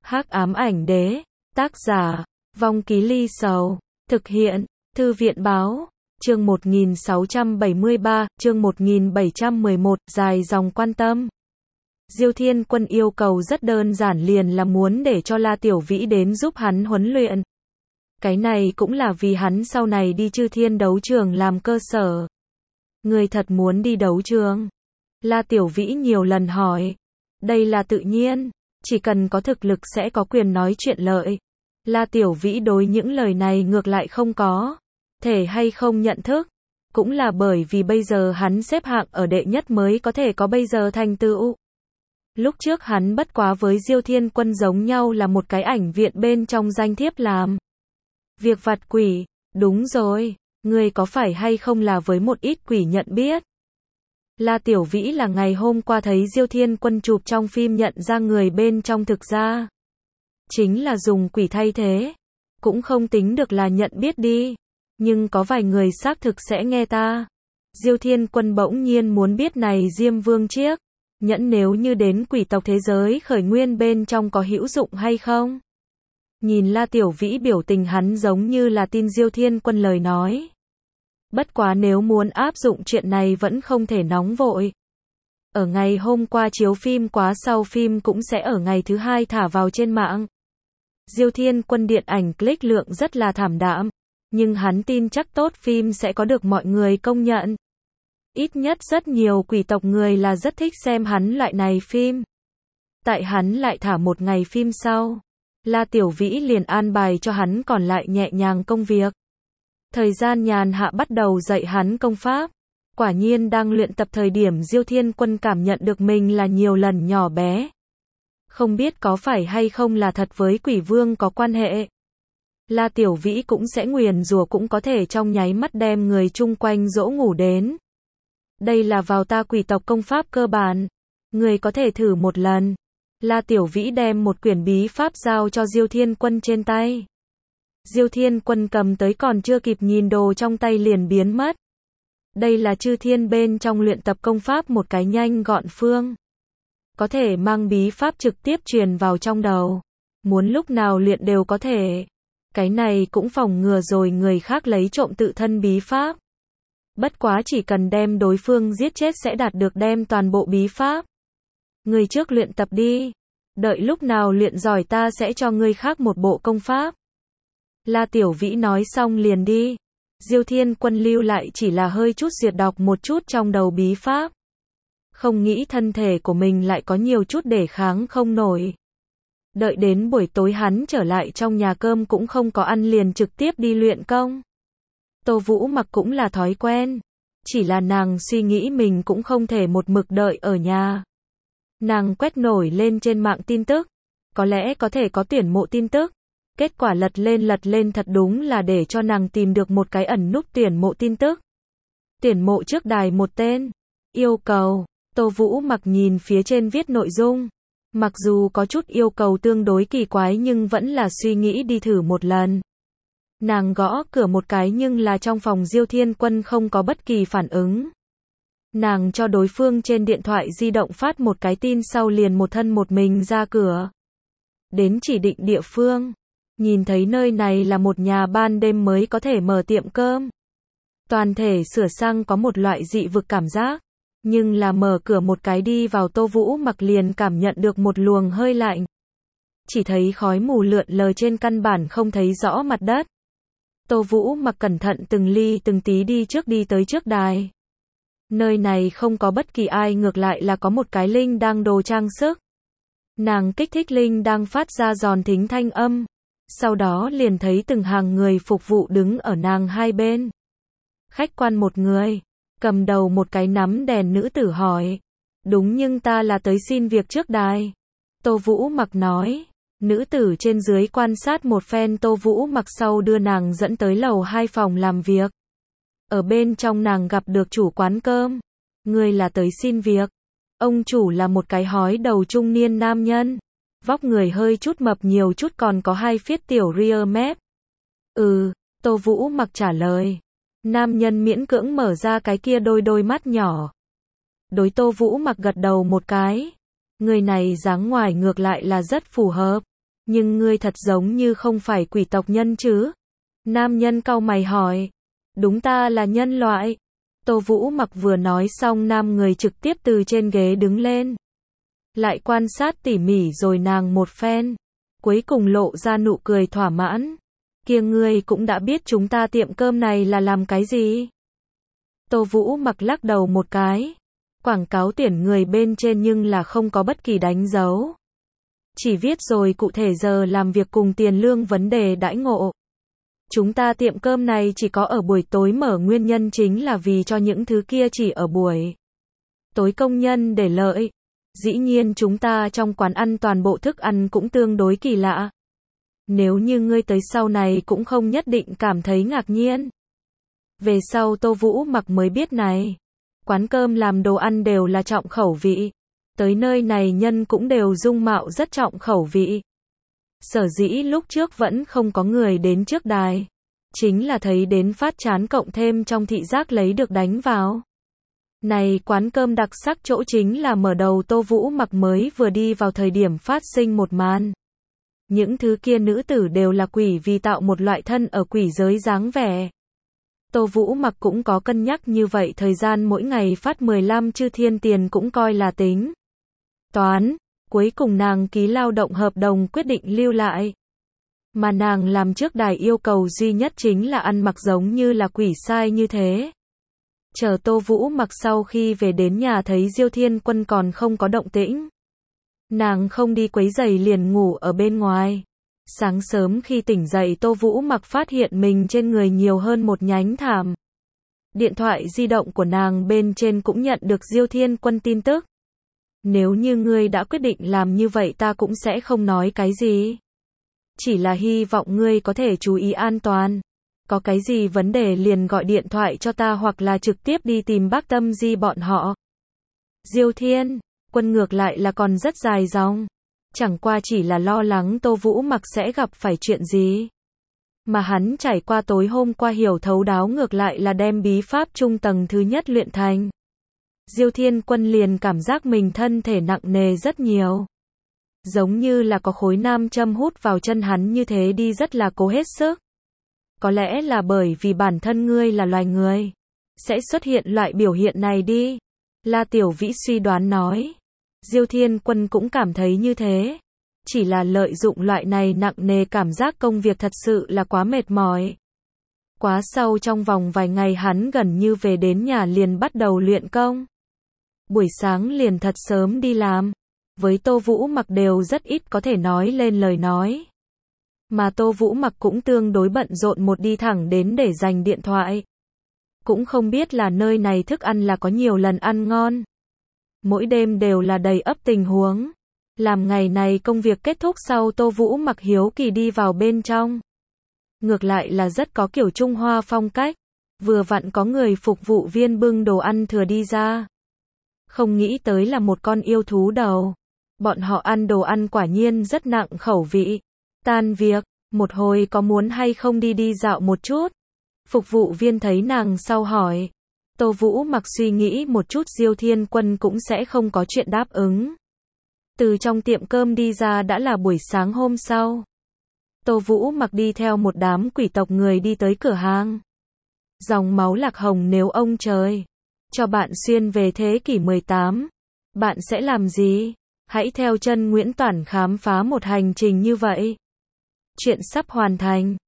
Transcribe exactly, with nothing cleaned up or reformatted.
Hắc ám ảnh đế, tác giả, Vong Ký Ly Sầu, thực hiện, Thư viện báo, chương một nghìn sáu trăm bảy mươi ba, chương một nghìn bảy trăm mười một, dài dòng quan tâm. Diêu Thiên Quân yêu cầu rất đơn giản, liền là muốn để cho La Tiểu Vĩ đến giúp hắn huấn luyện. Cái này cũng là vì hắn sau này đi Chư Thiên đấu trường làm cơ sở. Người thật muốn đi đấu trường? La Tiểu Vĩ nhiều lần hỏi. Đây là tự nhiên, chỉ cần có thực lực sẽ có quyền nói chuyện lợi. La Tiểu Vĩ đối những lời này ngược lại không có thể hay không nhận thức, cũng là bởi vì bây giờ hắn xếp hạng ở đệ nhất mới có thể có bây giờ thành tựu. Lúc trước hắn bất quá với Diêu Thiên Quân giống nhau là một cái ảnh viện bên trong danh thiếp làm việc vặt quỷ. Đúng rồi, người có phải hay không là với một ít quỷ nhận biết? La Tiểu Vĩ là ngày hôm qua thấy Diêu Thiên Quân chụp trong phim nhận ra người bên trong, thực ra chính là dùng quỷ thay thế. Cũng không tính được là nhận biết đi, nhưng có vài người xác thực sẽ nghe ta. Diêu Thiên Quân bỗng nhiên muốn biết này Diêm Vương chiếc nhẫn nếu như đến quỷ tộc thế giới khởi nguyên bên trong có hữu dụng hay không? Nhìn La Tiểu Vĩ biểu tình, hắn giống như là tin Diêu Thiên Quân lời nói. Bất quá nếu muốn áp dụng chuyện này vẫn không thể nóng vội. Ở ngày hôm qua chiếu phim quá, sau phim cũng sẽ ở ngày thứ hai thả vào trên mạng. Diêu Thiên Quân điện ảnh click lượng rất là thảm đạm, nhưng hắn tin chắc tốt phim sẽ có được mọi người công nhận. Ít nhất rất nhiều quỷ tộc người là rất thích xem hắn loại này phim. Tại hắn lại thả một ngày phim sau, La Tiểu Vĩ liền an bài cho hắn còn lại nhẹ nhàng công việc. Thời gian nhàn hạ bắt đầu dạy hắn công pháp. Quả nhiên đang luyện tập thời điểm Diêu Thiên Quân cảm nhận được mình là nhiều lần nhỏ bé. Không biết có phải hay không là thật với quỷ vương có quan hệ. La Tiểu Vĩ cũng sẽ nguyền rủa, cũng có thể trong nháy mắt đem người chung quanh dỗ ngủ đến. Đây là vào ta quỷ tộc công pháp cơ bản. Người có thể thử một lần. La Tiểu Vĩ đem một quyển bí pháp giao cho Diêu Thiên Quân trên tay. Diêu Thiên Quân cầm tới còn chưa kịp nhìn đồ trong tay liền biến mất. Đây là Chư Thiên bên trong luyện tập công pháp một cái nhanh gọn phương. Có thể mang bí pháp trực tiếp truyền vào trong đầu. Muốn lúc nào luyện đều có thể. Cái này cũng phòng ngừa rồi người khác lấy trộm tự thân bí pháp. Bất quá chỉ cần đem đối phương giết chết sẽ đạt được đem toàn bộ bí pháp. Người trước luyện tập đi. Đợi lúc nào luyện giỏi ta sẽ cho người khác một bộ công pháp. La Tiểu Vĩ nói xong liền đi. Diêu Thiên Quân lưu lại chỉ là hơi chút duyệt đọc một chút trong đầu bí pháp. Không nghĩ thân thể của mình lại có nhiều chút đề kháng không nổi. Đợi đến buổi tối hắn trở lại trong nhà, cơm cũng không có ăn liền trực tiếp đi luyện công. Tô Vũ Mặc cũng là thói quen. Chỉ là nàng suy nghĩ mình cũng không thể một mực đợi ở nhà. Nàng quét nổi lên trên mạng tin tức. Có lẽ có thể có tuyển mộ tin tức. Kết quả lật lên lật lên thật đúng là để cho nàng tìm được một cái ẩn núp tuyển mộ tin tức. Tuyển mộ trước đài một tên. Yêu cầu. Tô Vũ Mặc nhìn phía trên viết nội dung. Mặc dù có chút yêu cầu tương đối kỳ quái nhưng vẫn là suy nghĩ đi thử một lần. Nàng gõ cửa một cái nhưng là trong phòng Diêu Thiên Quân không có bất kỳ phản ứng. Nàng cho đối phương trên điện thoại di động phát một cái tin sau liền một thân một mình ra cửa. Đến chỉ định địa phương. Nhìn thấy nơi này là một nhà ban đêm mới có thể mở tiệm cơm. Toàn thể sửa sang có một loại dị vực cảm giác. Nhưng là mở cửa một cái đi vào, Tô Vũ Mặc liền cảm nhận được một luồng hơi lạnh. Chỉ thấy khói mù lượn lờ trên, căn bản không thấy rõ mặt đất. Tô Vũ Mặc cẩn thận từng ly từng tí đi trước, đi tới trước đài. Nơi này không có bất kỳ ai, ngược lại là có một cái linh đang đồ trang sức. Nàng kích thích linh đang phát ra giòn thính thanh âm. Sau đó liền thấy từng hàng người phục vụ đứng ở nàng hai bên. Khách quan một người, cầm đầu một cái nắm đèn nữ tử hỏi. Đúng, nhưng ta là tới xin việc trước đài. Tô Vũ Mặc nói. Nữ tử trên dưới quan sát một phen Tô Vũ Mặc sau đưa nàng dẫn tới lầu hai phòng làm việc. Ở bên trong nàng gặp được chủ quán cơm. Người là tới xin việc. Ông chủ là một cái hói đầu trung niên nam nhân. Vóc người hơi chút mập nhiều chút, còn có hai phiết tiểu rear mép. Ừ, Tô Vũ Mặc trả lời. Nam nhân miễn cưỡng mở ra cái kia đôi đôi mắt nhỏ. Đối Tô Vũ Mặc gật đầu một cái. Người này dáng ngoài ngược lại là rất phù hợp. Nhưng ngươi thật giống như không phải quỷ tộc nhân chứ? Nam nhân cau mày hỏi. Đúng, ta là nhân loại. Tô Vũ Mặc vừa nói xong, nam người trực tiếp từ trên ghế đứng lên. Lại quan sát tỉ mỉ rồi nàng một phen. Cuối cùng lộ ra nụ cười thỏa mãn. Kia, ngươi cũng đã biết chúng ta tiệm cơm này là làm cái gì? Tô Vũ Mặc lắc đầu một cái. Quảng cáo tuyển người bên trên nhưng là không có bất kỳ đánh dấu. Chỉ viết rồi cụ thể giờ làm việc cùng tiền lương vấn đề đãi ngộ. Chúng ta tiệm cơm này chỉ có ở buổi tối mở, nguyên nhân chính là vì cho những thứ kia chỉ ở buổi tối công nhân để lợi. Dĩ nhiên chúng ta trong quán ăn toàn bộ thức ăn cũng tương đối kỳ lạ. Nếu như ngươi tới sau này cũng không nhất định cảm thấy ngạc nhiên. Về sau Tô Vũ Mặc mới biết này. Quán cơm làm đồ ăn đều là trọng khẩu vị. Tới nơi này nhân cũng đều dung mạo rất trọng khẩu vị. Sở dĩ lúc trước vẫn không có người đến trước đài. Chính là thấy đến phát chán, cộng thêm trong thị giác lấy được đánh vào. Này quán cơm đặc sắc chỗ chính là mở đầu Tô Vũ Mặc mới vừa đi vào thời điểm phát sinh một màn. Những thứ kia nữ tử đều là quỷ, vì tạo một loại thân ở quỷ giới dáng vẻ. Tô Vũ Mặc cũng có cân nhắc như vậy, thời gian mỗi ngày phát mười lăm chư thiên tiền cũng coi là tính toán. Cuối cùng nàng ký lao động hợp đồng, quyết định lưu lại. Mà nàng làm trước đài yêu cầu duy nhất chính là ăn mặc giống như là quỷ sai như thế. Chờ Tô Vũ Mặc sau khi về đến nhà thấy Diêu Thiên Quân còn không có động tĩnh. Nàng không đi quấy rầy liền ngủ ở bên ngoài. Sáng sớm khi tỉnh dậy, Tô Vũ Mặc phát hiện mình trên người nhiều hơn một nhánh thảm. Điện thoại di động của nàng bên trên cũng nhận được Diêu Thiên Quân tin tức. Nếu như ngươi đã quyết định làm như vậy ta cũng sẽ không nói cái gì. Chỉ là hy vọng ngươi có thể chú ý an toàn. Có cái gì vấn đề liền gọi điện thoại cho ta hoặc là trực tiếp đi tìm bác Tâm Di bọn họ. Diêu Thiên Quân ngược lại là còn rất dài dòng. Chẳng qua chỉ là lo lắng Tô Vũ Mặc sẽ gặp phải chuyện gì. Mà hắn trải qua tối hôm qua hiểu thấu đáo, ngược lại là đem bí pháp trung tầng thứ nhất luyện thành. Diêu Thiên Quân liền cảm giác mình thân thể nặng nề rất nhiều. Giống như là có khối nam châm hút vào chân hắn như thế đi, rất là cố hết sức. Có lẽ là bởi vì bản thân ngươi là loài người, sẽ xuất hiện loại biểu hiện này đi. La Tiểu Vĩ suy đoán nói. Diêu Thiên Quân cũng cảm thấy như thế. Chỉ là lợi dụng loại này nặng nề cảm giác công việc thật sự là quá mệt mỏi. Quá sau trong vòng vài ngày hắn gần như về đến nhà liền bắt đầu luyện công. Buổi sáng liền thật sớm đi làm. Với Tô Vũ Mặc đều rất ít có thể nói lên lời nói. Mà Tô Vũ Mặc cũng tương đối bận rộn, một đi thẳng đến để giành điện thoại. Cũng không biết là nơi này thức ăn là có nhiều lần ăn ngon. Mỗi đêm đều là đầy ắp tình huống. Làm ngày này công việc kết thúc sau, Tô Vũ Mặc hiếu kỳ đi vào bên trong. Ngược lại là rất có kiểu Trung Hoa phong cách. Vừa vặn có người phục vụ viên bưng đồ ăn thừa đi ra. Không nghĩ tới là một con yêu thú đầu. Bọn họ ăn đồ ăn quả nhiên rất nặng khẩu vị. Tan việc, một hồi có muốn hay không đi đi dạo một chút? Phục vụ viên thấy nàng sau hỏi. Tô Vũ Mặc suy nghĩ một chút, Diêu Thiên Quân cũng sẽ không có chuyện đáp ứng. Từ trong tiệm cơm đi ra đã là buổi sáng hôm sau. Tô Vũ Mặc đi theo một đám quỷ tộc người đi tới cửa hàng. Dòng máu Lạc Hồng, nếu ông trời cho bạn xuyên về thế kỷ mười tám, bạn sẽ làm gì? Hãy theo chân Nguyễn Toản khám phá một hành trình như vậy. Chuyện sắp hoàn thành.